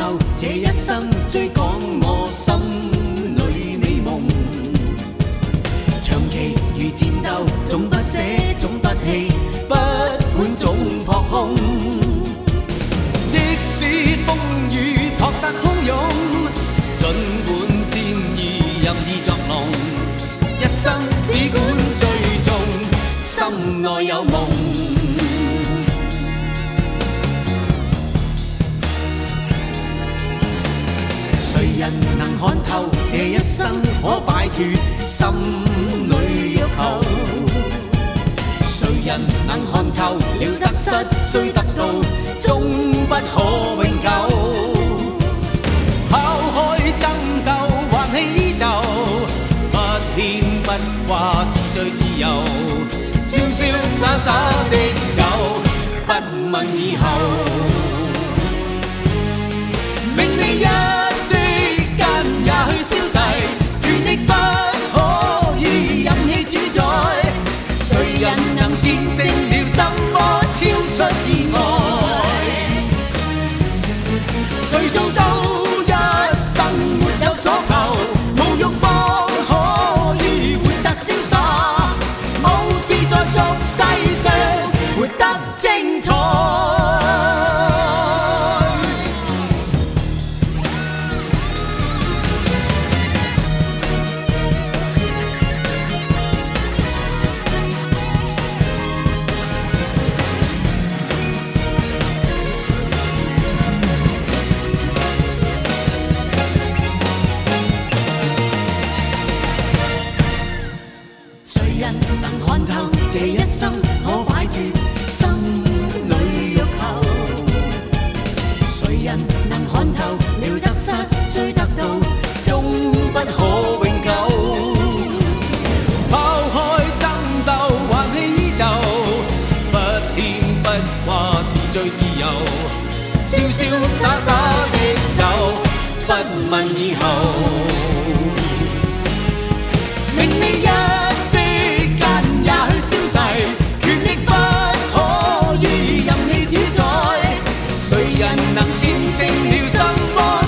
透這一生，追趕我心裏美夢。長期如戰鬥，總不捨，總不棄，不管總撲空。即使風雨撲得洶湧，儘管戰意任意作弄，一生只管追蹤，心內有夢。誰人能看透這一生，可擺脫心裏欲求？誰人能看透了得失，雖得到終不可永久？拋開爭鬥，還氣依舊，不牽不掛是最自由，瀟瀟灑灑的走，不問以後。命你一息間也去消逝，權力不可以任氣主宰。誰人能戰勝了什麼超出意外？誰做到一生沒有所求，無欲方可以活得瀟灑，無事在俗世上活得精彩。誰人能看透這一生，可擺脫心裏欲求？誰人能看透了得失，雖得到終不可永久？拋開爭鬥，還氣依舊，不牽不掛是最自由，瀟瀟灑灑的走，不問以後。命你一息間也去消逝，權力不可以任氣主宰。誰人能戰勝了什麼